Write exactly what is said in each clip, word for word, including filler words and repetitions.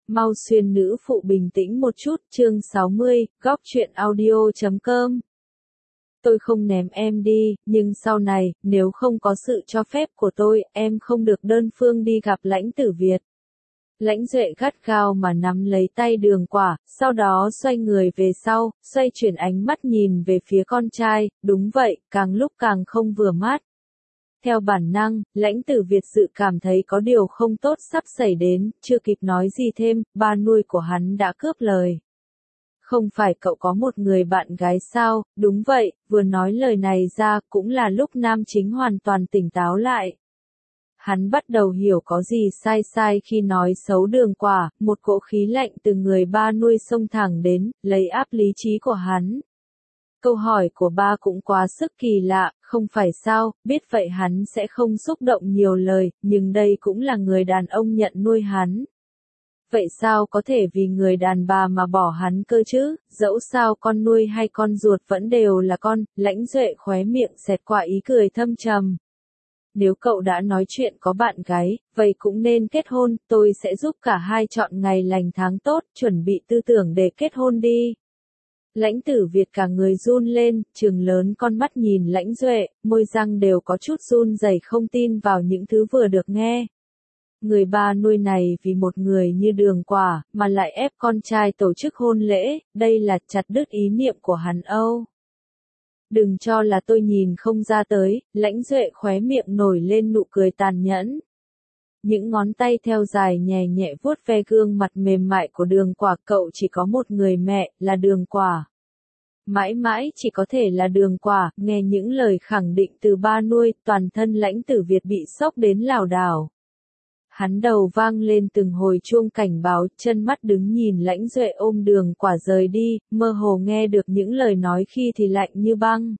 Mau xuyên nữ phụ bình tĩnh một chút, chương sáu mươi, góc truyện audio chấm com. Tôi không ném em đi, nhưng sau này, nếu không có sự cho phép của tôi, em không được đơn phương đi gặp Lãnh Tử Việt. Lãnh Duệ gắt gao mà nắm lấy tay Đường Quả, sau đó xoay người về sau, xoay chuyển ánh mắt nhìn về phía con trai, đúng vậy, càng lúc càng không vừa mắt. Theo bản năng, Lãnh Tử Việt dự cảm thấy có điều không tốt sắp xảy đến, chưa kịp nói gì thêm, ba nuôi của hắn đã cướp lời. Không phải cậu có một người bạn gái sao? Đúng vậy, vừa nói lời này ra cũng là lúc nam chính hoàn toàn tỉnh táo lại. Hắn bắt đầu hiểu có gì sai sai khi nói xấu Đường Quả, một cỗ khí lạnh từ người ba nuôi xông thẳng đến, lấy áp lý trí của hắn. Câu hỏi của ba cũng quá sức kỳ lạ, không phải sao, biết vậy hắn sẽ không xúc động nhiều lời, nhưng đây cũng là người đàn ông nhận nuôi hắn. Vậy sao có thể vì người đàn bà mà bỏ hắn cơ chứ, dẫu sao con nuôi hay con ruột vẫn đều là con, Lãnh Duệ khóe miệng xẹt qua ý cười thâm trầm. Nếu cậu đã nói chuyện có bạn gái, vậy cũng nên kết hôn, tôi sẽ giúp cả hai chọn ngày lành tháng tốt, chuẩn bị tư tưởng để kết hôn đi. Lãnh Tử Việt cả người run lên, trừng lớn con mắt nhìn Lãnh Duệ, môi răng đều có chút run rẩy không tin vào những thứ vừa được nghe. Người ba nuôi này vì một người như Đường Quả, mà lại ép con trai tổ chức hôn lễ, đây là chặt đứt ý niệm của hắn Âu. Đừng cho là tôi nhìn không ra tới, Lãnh Duệ khóe miệng nổi lên nụ cười tàn nhẫn. Những ngón tay theo dài nhẹ nhẹ vuốt ve gương mặt mềm mại của Đường Quả, cậu chỉ có một người mẹ, là Đường Quả. Mãi mãi chỉ có thể là Đường Quả, nghe những lời khẳng định từ ba nuôi, toàn thân Lãnh Tử Việt bị sốc đến lảo đảo. Hắn đầu vang lên từng hồi chuông cảnh báo, chân mắt đứng nhìn Lãnh Duệ ôm Đường Quả rời đi, mơ hồ nghe được những lời nói khi thì lạnh như băng.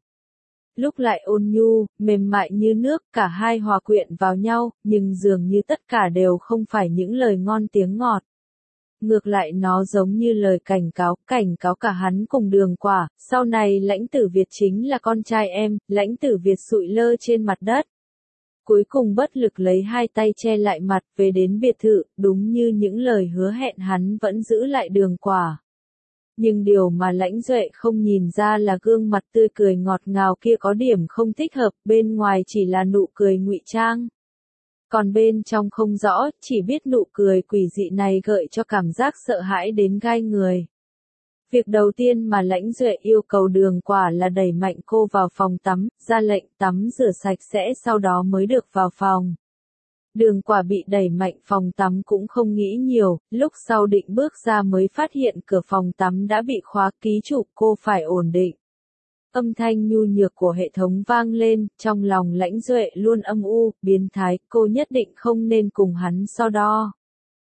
Lúc lại ôn nhu, mềm mại như nước, cả hai hòa quyện vào nhau, nhưng dường như tất cả đều không phải những lời ngon tiếng ngọt. Ngược lại nó giống như lời cảnh cáo, cảnh cáo cả hắn cùng Đường Quả, sau này Lãnh Tử Việt chính là con trai em, Lãnh Tử Việt sụi lơ trên mặt đất. Cuối cùng bất lực lấy hai tay che lại mặt về đến biệt thự, đúng như những lời hứa hẹn hắn vẫn giữ lại Đường Quả. Nhưng điều mà Lãnh Duệ không nhìn ra là gương mặt tươi cười ngọt ngào kia có điểm không thích hợp, bên ngoài chỉ là nụ cười ngụy trang. Còn bên trong không rõ, chỉ biết nụ cười quỷ dị này gợi cho cảm giác sợ hãi đến gai người. Việc đầu tiên mà Lãnh Duệ yêu cầu Đường Quả là đẩy mạnh cô vào phòng tắm, ra lệnh tắm rửa sạch sẽ sau đó mới được vào phòng. Đường Quả bị đẩy mạnh phòng tắm cũng không nghĩ nhiều, lúc sau định bước ra mới phát hiện cửa phòng tắm đã bị khóa, ký chủ cô phải ổn định. Âm thanh nhu nhược của hệ thống vang lên, trong lòng Lãnh Duệ luôn âm u, biến thái, cô nhất định không nên cùng hắn so đo.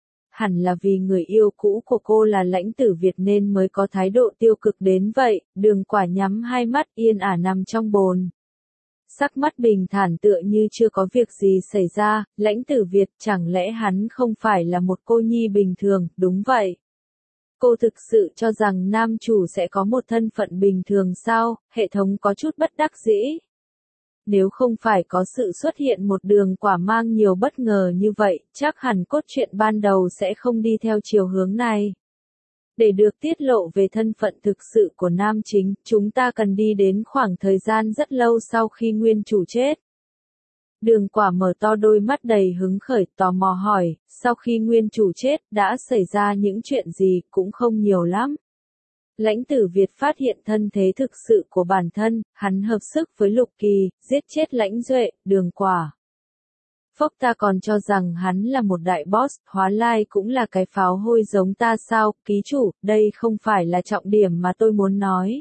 Hẳn là vì người yêu cũ của cô là Lãnh Tử Việt nên mới có thái độ tiêu cực đến vậy, Đường Quả nhắm hai mắt yên ả nằm trong bồn. Sắc mắt bình thản tựa như chưa có việc gì xảy ra, Lãnh Tử Việt chẳng lẽ hắn không phải là một cô nhi bình thường, đúng vậy. Cô thực sự cho rằng nam chủ sẽ có một thân phận bình thường sao, hệ thống có chút bất đắc dĩ. Nếu không phải có sự xuất hiện một Đường Quả mang nhiều bất ngờ như vậy, chắc hẳn cốt truyện ban đầu sẽ không đi theo chiều hướng này. Để được tiết lộ về thân phận thực sự của nam chính, chúng ta cần đi đến khoảng thời gian rất lâu sau khi nguyên chủ chết. Đường Quả mở to đôi mắt đầy hứng khởi, tò mò hỏi, sau khi nguyên chủ chết, đã xảy ra những chuyện gì, cũng không nhiều lắm. Lãnh Tử Việt phát hiện thân thế thực sự của bản thân, hắn hợp sức với Lục Kỳ, giết chết Lãnh Duệ, Đường Quả. Phốc ta còn cho rằng hắn là một đại boss, hóa lai cũng là cái pháo hôi giống ta sao, ký chủ, đây không phải là trọng điểm mà tôi muốn nói.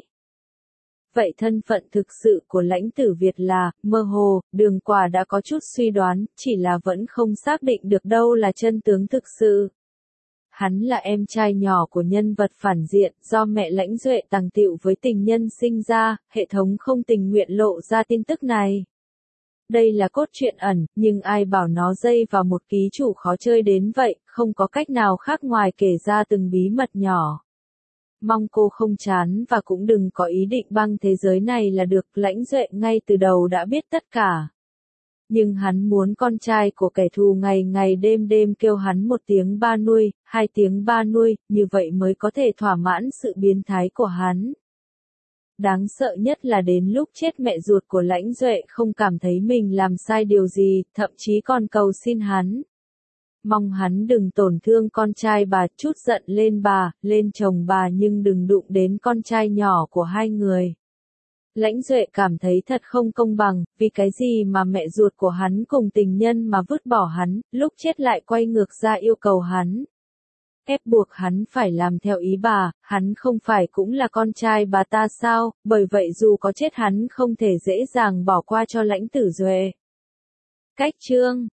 Vậy thân phận thực sự của Lãnh Tử Việt là, mơ hồ, Đường Quả đã có chút suy đoán, chỉ là vẫn không xác định được đâu là chân tướng thực sự. Hắn là em trai nhỏ của nhân vật phản diện, do mẹ Lãnh Duệ tàng tiệu với tình nhân sinh ra, hệ thống không tình nguyện lộ ra tin tức này. Đây là cốt truyện ẩn, nhưng ai bảo nó dây vào một ký chủ khó chơi đến vậy, không có cách nào khác ngoài kể ra từng bí mật nhỏ. Mong cô không chán và cũng đừng có ý định băng thế giới này là được, Lãnh Duệ ngay từ đầu đã biết tất cả. Nhưng hắn muốn con trai của kẻ thù ngày ngày đêm đêm kêu hắn một tiếng ba nuôi, hai tiếng ba nuôi, như vậy mới có thể thỏa mãn sự biến thái của hắn. Đáng sợ nhất là đến lúc chết mẹ ruột của Lãnh Duệ không cảm thấy mình làm sai điều gì, thậm chí còn cầu xin hắn. Mong hắn đừng tổn thương con trai bà, chút giận lên bà, lên chồng bà nhưng đừng đụng đến con trai nhỏ của hai người. Lãnh Duệ cảm thấy thật không công bằng, vì cái gì mà mẹ ruột của hắn cùng tình nhân mà vứt bỏ hắn, lúc chết lại quay ngược ra yêu cầu hắn. Ép buộc hắn phải làm theo ý bà, hắn không phải cũng là con trai bà ta sao, bởi vậy dù có chết hắn không thể dễ dàng bỏ qua cho Lãnh Tử Duệ. Cách chương